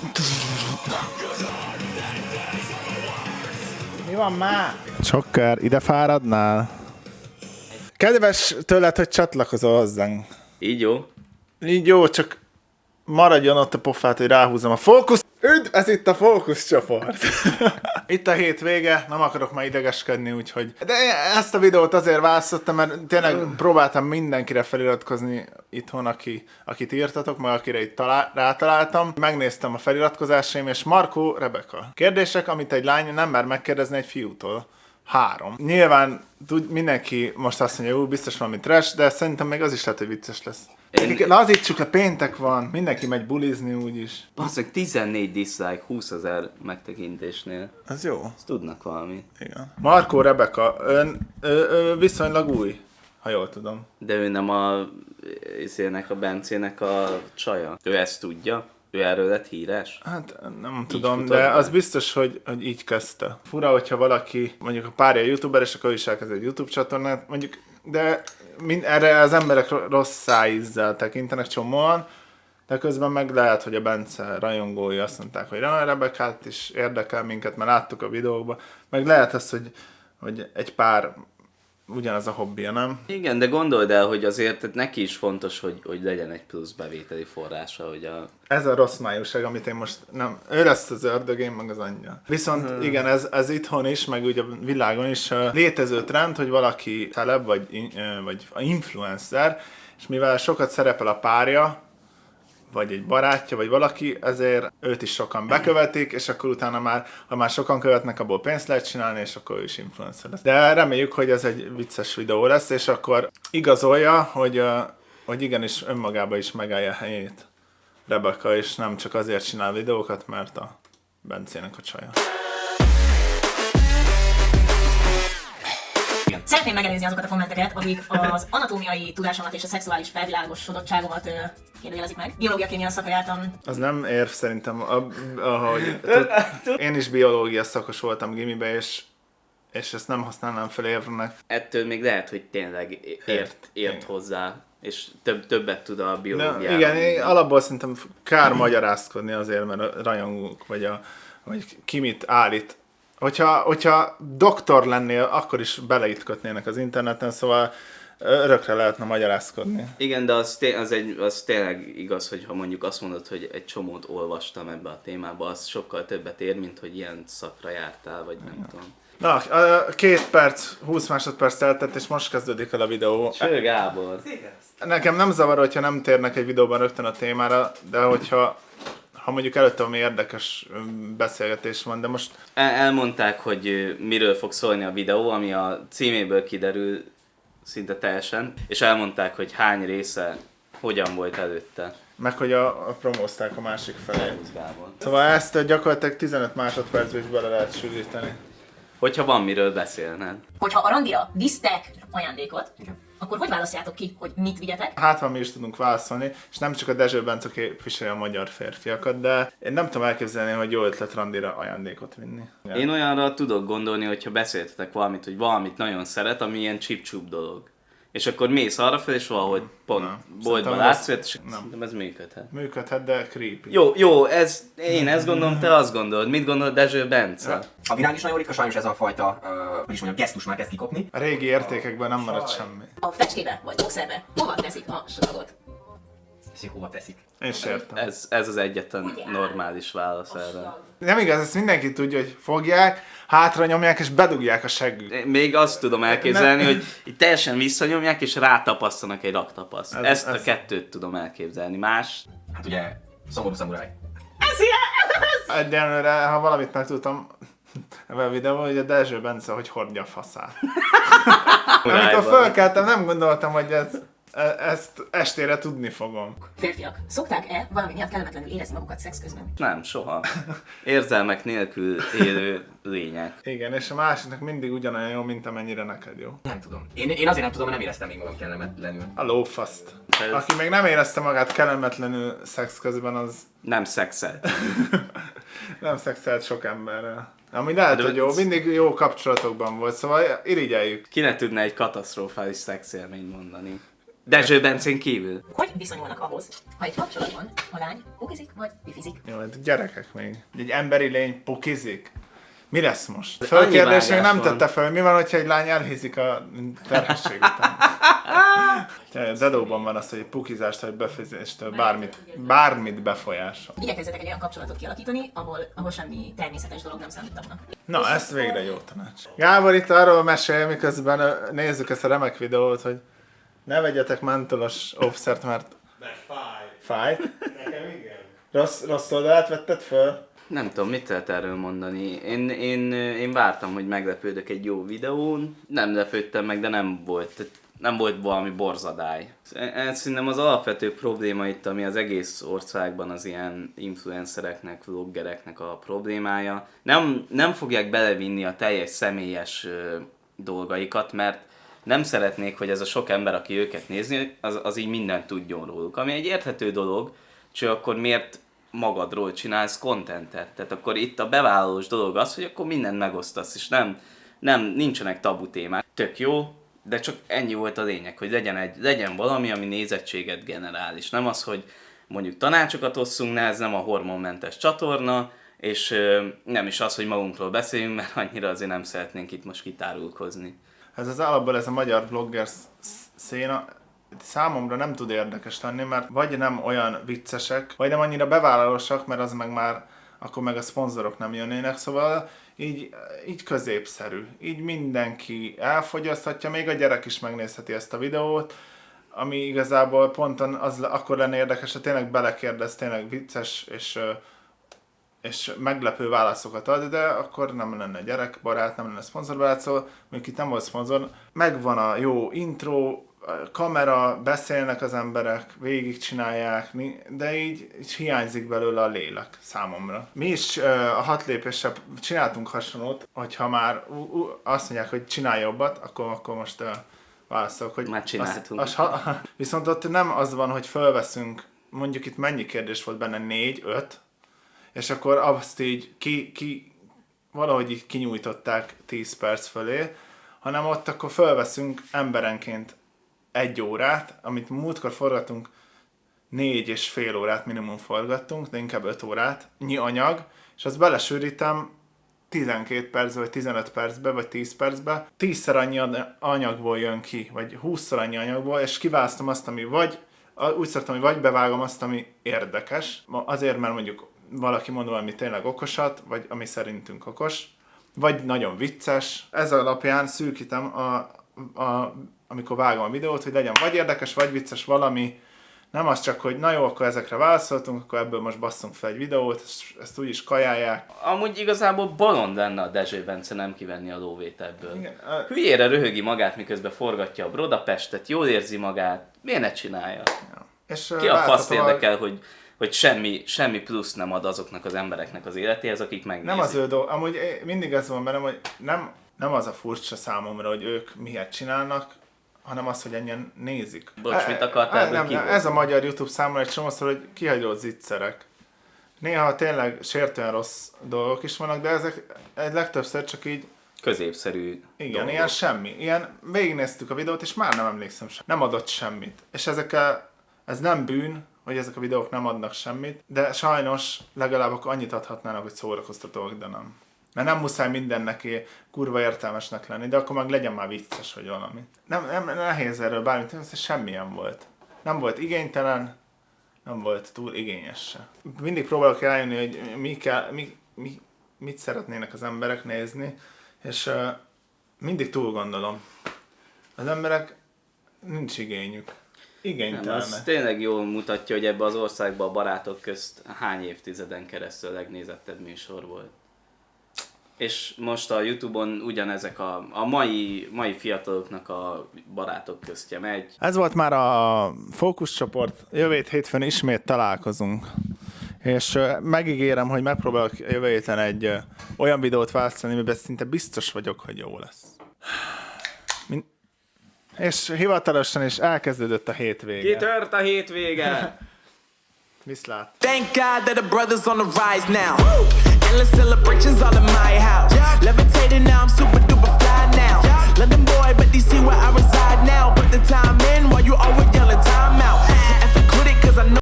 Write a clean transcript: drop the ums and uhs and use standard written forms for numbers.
Mi van már? Csokker, ide fáradnál? Kedves tőled, hogy csatlakozol hozzánk. Így jó? Így jó, csak maradjon ott a pofát, hogy ráhúzom a fókusz. Üdv, ez itt a fókusz csoport. Itt a hét vége, nem akarok már idegeskedni, úgyhogy... De ezt a videót azért választottam, mert tényleg próbáltam mindenkire feliratkozni itthon, akit írtatok, meg akire itt rátaláltam. Megnéztem a feliratkozásaim, és Markó, Rebeka. Kérdések, amit egy lány nem mer megkérdezni egy fiútól. 3. Nyilván mindenki most azt mondja, hogy biztos valami trash, de szerintem még az is lehet, hogy vicces lesz. Lazítsuk le, péntek van, mindenki megy bulizni úgyis. Basszak, 14 dislike 20 000 megtekintésnél. Ez jó. Ezt tudnak valami. Igen. Markó, Rebeka, ön viszonylag új, ha jól tudom. De ő nem a Bencének a csaja. Ő ezt tudja? Ő erről lett híres? Hát nem tudom, de az biztos, hogy így kezdte. Fura, hogyha valaki, mondjuk a párja youtuber, és akkor is elkezd egy YouTube csatornát, mondjuk, de erre az emberek rossz szájízzel tekintenek csomóan, de közben meg lehet, hogy a Bence rajongói azt mondták, hogy Rebekát is érdekel minket, mert láttuk a videókban, meg lehet az, hogy egy pár ugyanaz a hobbija, nem? Igen, de gondold el, hogy azért neki is fontos, hogy legyen egy plusz bevételi forrása, hogy a... Ez a rossz májúság, amit én most nem... Ő lesz az ördög, én meg az anyja. Viszont igen, ez itthon is, meg ugye a világon is létező trend, hogy valaki celeb, vagy influencer, és mivel sokat szerepel a párja, vagy egy barátja, vagy valaki, ezért őt is sokan bekövetik, és akkor utána már, ha már sokan követnek, abból pénzt lehet csinálni, és akkor ő is influencer lesz. De reméljük, hogy ez egy vicces videó lesz, és akkor igazolja, hogy igenis önmagában is megállja a helyét Rebeka, és nem csak azért csinál videókat, mert a Bencének a csaja. Szeretném megelőzni azokat a kommenteket, akik az anatómiai tudásomat és a szexuális felvilágosodottságomat kérdőjelezik meg. Biológia kémia szakra jártam. Az nem érv szerintem, ahogy én is biológia szakos voltam gimibe, és ezt nem használnám fel érvnek. Ettől még lehet, hogy tényleg ért hozzá, és többet tud a biológiáról. Igen, alapból szerintem kár magyarázkodni azért, mert rajongók, vagy ki mit állít. Hogyha doktor lennél, akkor is beleütkötnének az interneten, szóval örökre lehetne magyarázkodni. Igen, de az tényleg igaz, hogy ha mondjuk azt mondod, hogy egy csomót olvastam ebbe a témába, az sokkal többet ér, mint hogy ilyen szakra jártál, vagy nem tudom. Na, 2 perc, 20 másodperc eltelt, és most kezdődik el a videó. Cső Gábor! Nekem nem zavar, hogyha nem térnek egy videóban rögtön a témára, de hogyha mondjuk előtte valami érdekes beszélgetés van, de most... Elmondták, hogy miről fog szólni a videó, ami a címéből kiderül szinte teljesen, és elmondták, hogy hány része hogyan volt előtte. Meg hogy promózták a másik felét. Szóval ezt gyakorlatilag 15 másodpercben is bele lehet sűríteni. Hogyha van miről beszélned. Hogyha a randira visztek ajándékot, akkor hogy választjátok ki, hogy mit vigyetek? Hát van, mi is tudunk válaszolni, és nem csak a Dezső Bence képviseli a magyar férfiakat, de én nem tudom elképzelni, hogy jó ötlet randira ajándékot vinni. Ja. Én olyanra tudok gondolni, hogyha beszéltetek valamit, hogy valamit nagyon szeret, ami ilyen csip-csup dolog. És akkor mész arra fel, és valahogy pont boltban látsz, és szerintem ez működhet. Működhet, de creepy. Jó, én ezt gondolom, te azt gondolod. Mit gondol Dezső Bence? A világ is nagyon ritka, sajnos ez a fajta, gesztus már kezd kikopni. A régi értékekben nem maradt semmi. A fecskébe vagy boxerbe hova teszik a saragot? Hova teszik? Én is értem. Ez az egyetlen normális válasz erre. Nem igaz, ezt mindenki tudja, hogy fogják, hátra nyomják és bedugják a seggük. Még azt tudom elképzelni, hogy így teljesen visszanyomják és rátapasztanak egy raktapaszt. Ezt a kettőt tudom elképzelni. Más? Hát ugye, szomorú szamuráj. Egyenlőre, ha valamit megtudtam ebben a videóban, hogy a Dezső Bence hogy hordja a faszát. Amikor fölkeltem, nem gondoltam, hogy ezt estére tudni fogom. Férfiak, szokták-e valami miatt kellemetlenül érezni magukat szex közben? Nem, soha. Érzelmek nélkül élő lények. Igen, és a másiknak mindig ugyanolyan jó, mint amennyire neked jó. Nem tudom. Én azért nem tudom, mert nem éreztem még magam kellemetlenül. A lófaszt. Aki még nem érezte magát kellemetlenül szex közben, az... Nem szexelt. nem szexelt sok emberrel. Ami lehet, hogy jó, mindig jó kapcsolatokban volt, szóval irigyeljük. Ki ne tudna egy katasztrofális szexélményt mondani? Dezső Bencén kívül. Hogy viszonyulnak ahhoz, ha egy kapcsolatban a lány pukizik vagy pifizik? Jó, hát gyerekek még. Egy emberi lény pukizik. Mi lesz most? Fölkérdés még nem tette fel, mi van, hogyha egy lány elhízik a terhesség után? Zedóban van az, hogy egy pukizást vagy befizéstől bármit befolyásol. Igyekezzetek egy olyan kapcsolatot kialakítani, ahol semmi természetes dolog nem számít tapnak. Na, ezt végre jó tanács. Gábor itt arról mesél, miközben nézzük ezt a remek videót, hogy ne vegyetek mentolos offszert, mert fáj. Nekem igen. Rossz oldalát vetted föl? Nem tudom, mit lehet erről mondani. Én vártam, hogy meglepődök egy jó videón. Nem lepődtem meg, de nem volt valami borzadály. Szerintem az alapvető probléma itt, ami az egész országban az ilyen influencereknek, vloggereknek a problémája. Nem fogják belevinni a teljes személyes dolgaikat, mert nem szeretnék, hogy ez a sok ember, aki őket nézni, az így mindent tudjon róluk. Ami egy érthető dolog, csak akkor miért magadról csinálsz contentet? Tehát akkor itt a bevállalós dolog az, hogy akkor mindent megosztasz, és nincsenek tabu témák. Tök jó, de csak ennyi volt a lényeg, hogy legyen valami, ami nézettséget generál, és nem az, hogy mondjuk tanácsokat osszunk, ez nem a hormonmentes csatorna, és nem is az, hogy magunkról beszéljünk, mert annyira azért nem szeretnénk itt most kitárulkozni. Ez az alapból ez a magyar vlogger széna számomra nem tud érdekes lenni, mert vagy nem olyan viccesek, vagy nem annyira bevállalósak, mert az meg már akkor meg a szponzorok nem jönnének, szóval így középszerű. Így mindenki elfogyaszthatja, még a gyerek is megnézheti ezt a videót, ami igazából ponton akkor lenne érdekes, ha tényleg belekérdez, tényleg vicces és meglepő válaszokat ad, de akkor nem lenne gyerekbarát, nem lenne szponzorbarát, szóval mondjuk itt nem volt szponzor. Megvan a jó intro, kamera, beszélnek az emberek, végigcsinálják, de így hiányzik belőle a lélek számomra. Mi is a 6 lépéssel csináltunk hasonlót, hogyha már azt mondják, hogy csinálj jobbat, akkor most válaszolok, hogy... Már csináltunk. Viszont ott nem az van, hogy fölveszünk, mondjuk itt mennyi kérdés volt benne, 4-5, és akkor azt így valahogy így kinyújtották 10 perc fölé, hanem ott akkor fölveszünk emberenként 1 órát, amit múltkor forgatunk 4,5 órát minimum forgattunk, de inkább 5 órát, anyag, és azt belesűrítem 12 percbe, vagy 15 percbe, vagy 10 percbe, 10-szer annyi anyagból jön ki, vagy 20-szor annyi anyagból, és kiválasztom azt, ami úgy szoktam, hogy vagy bevágom azt, ami érdekes, azért, mert mondjuk valaki mond valami tényleg okosat, vagy ami szerintünk okos, vagy nagyon vicces. Ez alapján szűkítem amikor vágom a videót, hogy legyen vagy érdekes, vagy vicces valami. Nem az csak, hogy na jó, akkor ezekre válaszoltunk, akkor ebből most basszunk fel egy videót, ezt úgy is kajálják. Amúgy igazából bolond lenne a Dezső Bence nem kivenni a lóvét ebből. Hülyére röhögi magát, miközben forgatja a Brodapestet, jól érzi magát, miért ne csinálja? Ja. És ki a faszt érdekel, hogy semmi plusz nem ad azoknak az embereknek az életéhez, akik megnézik. Nem az ő dolog, amúgy mindig ez van bennem, hogy nem az a furcsa számomra, hogy ők miért csinálnak, hanem az, hogy ennyien nézik. Bocs, mit akartál ebből kihozni? Ez a magyar YouTube számomra egy csomószor, hogy kihagyott zicserek. Néha tényleg sértően rossz dolgok is vannak, de ezek egy legtöbbször csak így középszerű igen, dolgok. Ilyen semmi. Ilyen végignéztük a videót, és már nem emlékszem semmit. Nem adott semmit. És ez nem bűn, hogy ezek a videók nem adnak semmit, de sajnos legalább akkor annyit adhatnának, hogy szórakoztatóak, de nem. Mert nem muszáj minden neki kurva értelmesnek lenni, de akkor meg legyen már vicces, vagy valami. Nem nehéz erről bármit, semmilyen volt. Nem volt igénytelen, nem volt túl igényes se. Mindig próbálok eljönni, hogy mit szeretnének az emberek nézni, és mindig túl gondolom. Az emberek nincs igényük. Nem, az tényleg jól mutatja, hogy ebbe az országban a barátok közt hány évtizeden keresztül a legnézettebb műsor volt. És most a YouTube-on ugyanezek a mai fiataloknak a barátok köztje megy. Ez volt már a fókuszcsoport. Jövő hétfőn ismét találkozunk. És megígérem, hogy megpróbálok jövő héten egy olyan videót választani, amiben szinte biztos vagyok, hogy jó lesz. És hivatalosan is elkezdődött a hétvége. Kitört a hétvége! Viszlát! Thank God that the brothers on the rise now. Endless celebrations all in my house. Levitating now, I'm super duper fly now. London boy, but DC where I reside now. Put the time in while you always yelling time out. If I quit it, cause I know